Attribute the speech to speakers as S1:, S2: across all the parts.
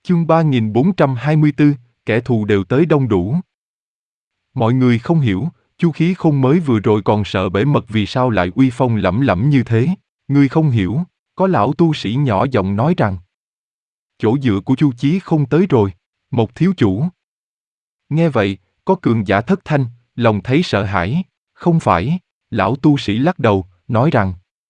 S1: Chương 3424, kẻ thù đều tới đông đủ. Mọi người không hiểu, Chu Khí Khôn mới vừa rồi còn sợ bể mật vì sao lại uy phong lẫm lẫm như thế. Ngươi không hiểu, có lão tu sĩ nhỏ giọng nói rằng chỗ dựa của Chu Chí Khôn tới rồi, một thiếu chủ. Nghe vậy, có cường giả thất thanh, lòng thấy sợ hãi. Không phải, lão tu sĩ lắc đầu, nói rằng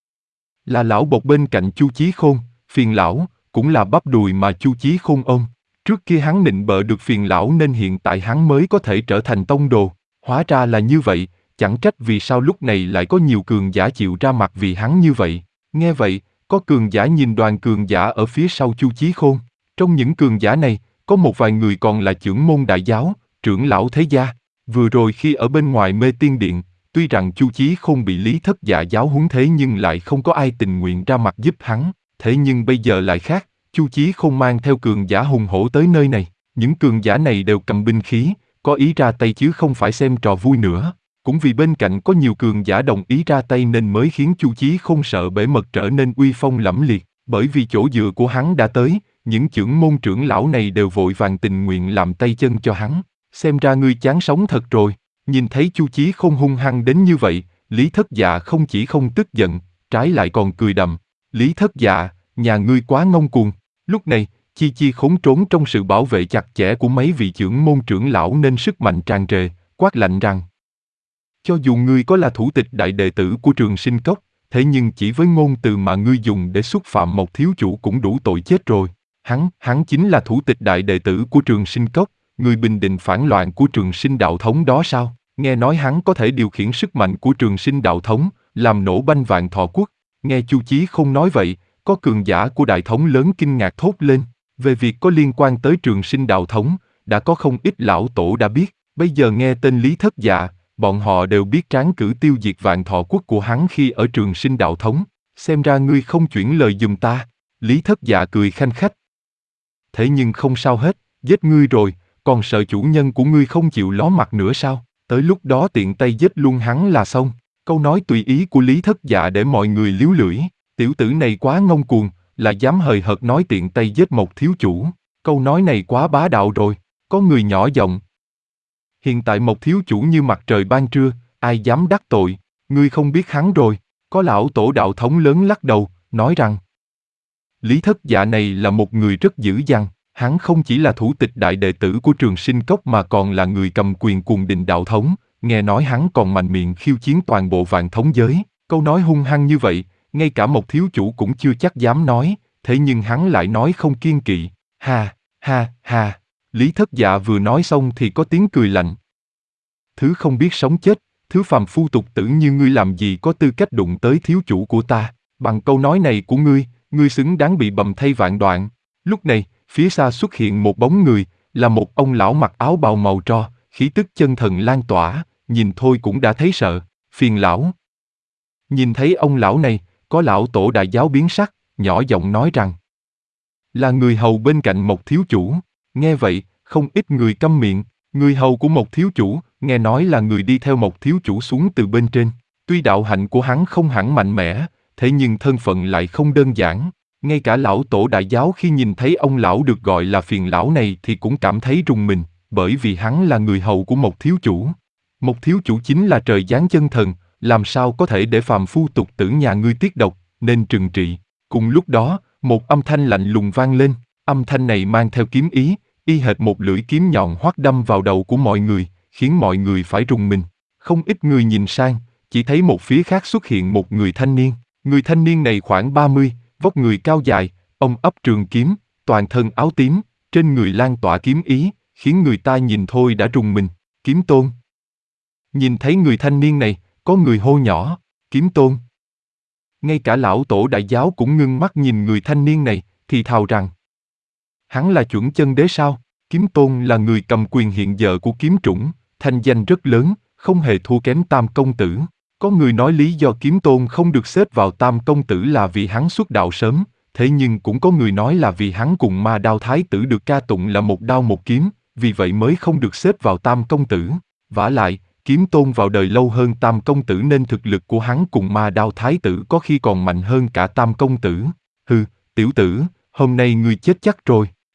S1: là lão bột bên cạnh Chu Chí Khôn, phiền lão, cũng là bắp đùi mà Chu Chí Khôn ôm. Trước kia hắn nịnh bợ được phiền lão nên hiện tại hắn mới có thể trở thành tông đồ. Hóa ra là như vậy, chẳng trách vì sao lúc này lại có nhiều cường giả chịu ra mặt vì hắn như vậy. Nghe vậy, có cường giả nhìn đoàn cường giả ở phía sau Chu Chí Khôn. Trong những cường giả này, có một vài người còn là chưởng môn đại giáo, trưởng lão thế gia. Vừa rồi khi ở bên ngoài Mê Tiên Điện, tuy rằng Chu Chí Khôn bị Lý Thất Dạ giáo huấn thế nhưng lại không có ai tình nguyện ra mặt giúp hắn. Thế nhưng bây giờ lại khác, Chu Chí Khôn mang theo cường giả hùng hổ tới nơi này. Những cường giả này đều cầm binh khí, có ý ra tay chứ không phải xem trò vui nữa. Cũng vì bên cạnh có nhiều cường giả đồng ý ra tay nên mới khiến Chu Chí Khôn sợ bể mật trở nên uy phong lẫm liệt. Bởi vì chỗ dựa của hắn đã tới, những chưởng môn trưởng lão này đều vội vàng tình nguyện làm tay chân cho hắn. Xem ra ngươi chán sống thật rồi. Nhìn thấy Chu Chí Khôn hung hăng đến như vậy, Lý Thất Dạ không chỉ không tức giận, trái lại còn cười đầm. Lý Thất Dạ, nhà ngươi quá ngông cuồng. Lúc này, Chi Chi khốn trốn trong sự bảo vệ chặt chẽ của mấy vị chưởng môn trưởng lão nên sức mạnh tràn trề, quát lạnh rằng cho dù ngươi có là thủ tịch đại đệ tử của Trường Sinh Cốc, thế nhưng chỉ với ngôn từ mà ngươi dùng để xúc phạm một thiếu chủ cũng đủ tội chết rồi. Hắn chính là thủ tịch đại đệ tử của Trường Sinh Cốc, người bình định phản loạn của Trường Sinh đạo thống đó sao? Nghe nói hắn có thể điều khiển sức mạnh của Trường Sinh đạo thống, làm nổ banh vạn thọ quốc. Nghe Chu Chí Khôn nói vậy, có cường giả của đại thống lớn kinh ngạc thốt lên. Về việc có liên quan tới Trường Sinh đạo thống, đã có không ít lão tổ đã biết. Bây giờ nghe tên Lý Thất Dạ, bọn họ đều biết tráng cử tiêu diệt vạn thọ quốc của hắn khi ở Trường Sinh đạo thống. Xem ra ngươi không chuyển lời giùm ta. Lý Thất Dạ cười khanh khách. Thế nhưng không sao hết, giết ngươi rồi, còn sợ chủ nhân của ngươi không chịu ló mặt nữa sao? Tới lúc đó tiện tay giết luôn hắn là xong. Câu nói tùy ý của Lý Thất Dạ để mọi người líu lưỡi. Tiểu tử này quá ngông cuồng, là dám hời hợt nói tiện tay giết một thiếu chủ. Câu nói này quá bá đạo rồi. Có người nhỏ giọng. Hiện tại một thiếu chủ như mặt trời ban trưa, ai dám đắc tội, ngươi không biết hắn rồi. Có lão tổ đạo thống lớn lắc đầu, nói rằng Lý Thất Dạ này là một người rất dữ dằn. Hắn không chỉ là thủ tịch đại đệ tử của Trường Sinh Cốc mà còn là người cầm quyền cuồng đình đạo thống. Nghe nói hắn còn mạnh miệng khiêu chiến toàn bộ vạn thống giới. Câu nói hung hăng như vậy, ngay cả một thiếu chủ cũng chưa chắc dám nói, thế nhưng hắn lại nói không kiêng kỵ. Ha, ha, ha. Lý Thất Dạ vừa nói xong thì có tiếng cười lạnh. Thứ không biết sống chết, thứ phàm phu tục tử như ngươi làm gì có tư cách đụng tới thiếu chủ của ta. Bằng câu nói này của ngươi xứng đáng bị bầm thây vạn đoạn. Lúc này, phía xa xuất hiện một bóng người, là một ông lão mặc áo bào màu tro, khí tức chân thần lan tỏa, nhìn thôi cũng đã thấy sợ. Phiền lão. Nhìn thấy ông lão này, có lão tổ đại giáo biến sắc, nhỏ giọng nói rằng là người hầu bên cạnh một thiếu chủ. Nghe vậy, không ít người câm miệng. Người hầu của một thiếu chủ, nghe nói là người đi theo một thiếu chủ xuống từ bên trên. Tuy đạo hạnh của hắn không hẳn mạnh mẽ, thế nhưng thân phận lại không đơn giản. Ngay cả lão tổ đại giáo khi nhìn thấy ông lão được gọi là phiền lão này thì cũng cảm thấy rùng mình, bởi vì hắn là người hầu của một thiếu chủ. Một thiếu chủ chính là trời giáng chân thần, làm sao có thể để phàm phu tục tử nhà ngươi tiết độc, nên trừng trị. Cùng lúc đó, một âm thanh lạnh lùng vang lên, âm thanh này mang theo kiếm ý, y hệt một lưỡi kiếm nhọn hoắt đâm vào đầu của mọi người, khiến mọi người phải rùng mình. Không ít người nhìn sang, chỉ thấy một phía khác xuất hiện một người thanh niên. Người thanh niên này khoảng 30, vóc người cao dài, ông ấp trường kiếm, toàn thân áo tím, trên người lan tỏa kiếm ý, khiến người ta nhìn thôi đã rùng mình. Kiếm Tôn. Nhìn thấy người thanh niên này, có người hô nhỏ, Kiếm Tôn. Ngay cả lão tổ đại giáo cũng ngưng mắt nhìn người thanh niên này, thì thào rằng hắn là chuẩn chân đế sao? Kiếm Tôn là người cầm quyền hiện giờ của kiếm chủng, thanh danh rất lớn, không hề thua kém Tam Công Tử. Có người nói lý do Kiếm Tôn không được xếp vào Tam Công Tử là vì hắn xuất đạo sớm, thế nhưng cũng có người nói là vì hắn cùng Ma Đao Thái Tử được ca tụng là một đao một kiếm, vì vậy mới không được xếp vào Tam Công Tử. Vả lại, Kiếm Tôn vào đời lâu hơn Tam Công Tử nên thực lực của hắn cùng Ma Đao Thái Tử có khi còn mạnh hơn cả Tam Công Tử. Hừ, tiểu tử, hôm nay ngươi chết chắc rồi.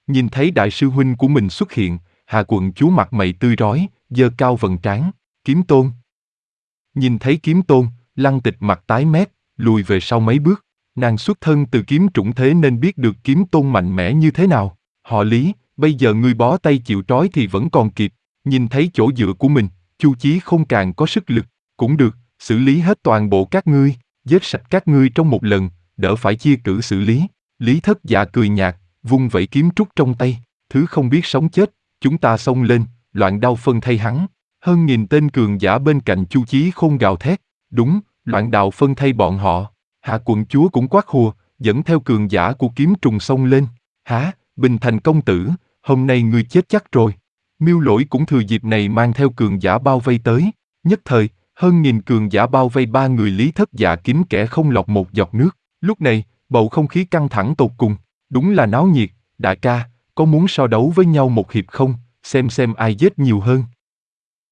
S1: Nhìn thấy đại sư huynh của mình xuất hiện, Hà quận chúa mặt mày tươi rói, giơ cao vầng trán. Kiếm Tôn. Nhìn thấy Kiếm Tôn, Lăng Tịch mặt tái mét, lùi về sau mấy bước. Nàng xuất thân từ kiếm trũng thế nên biết được Kiếm Tôn mạnh mẽ như thế nào. Họ Lý, bây giờ ngươi bó tay chịu trói thì vẫn còn kịp. Nhìn thấy chỗ dựa của mình, Chu Chí không càng có sức lực. Cũng được, xử lý hết toàn bộ các ngươi, giết sạch các ngươi trong một lần, đỡ phải chia cử xử lý. Lý Thất Dạ cười nhạt, vung vẩy kiếm trúc trong tay. Thứ không biết sống chết, chúng ta xông lên, loạn đao phân thay hắn. Hơn nghìn tên cường giả bên cạnh Chu Chí Khôn gào thét. Đúng, loạn đạo phân thay bọn họ. Hạ quận chúa cũng quát hùa, dẫn theo cường giả của kiếm trùng xông lên. Hả, Bình Thành công tử, hôm nay ngươi chết chắc rồi. Miêu Lỗi cũng thừa dịp này mang theo cường giả bao vây tới. Nhất thời, hơn nghìn cường giả bao vây ba người Lý Thất Dạ kín kẽ không lọt một giọt nước. Lúc này, bầu không khí căng thẳng tột cùng. Đúng là náo nhiệt, đại ca, có muốn so đấu với nhau một hiệp không, xem ai giết nhiều hơn.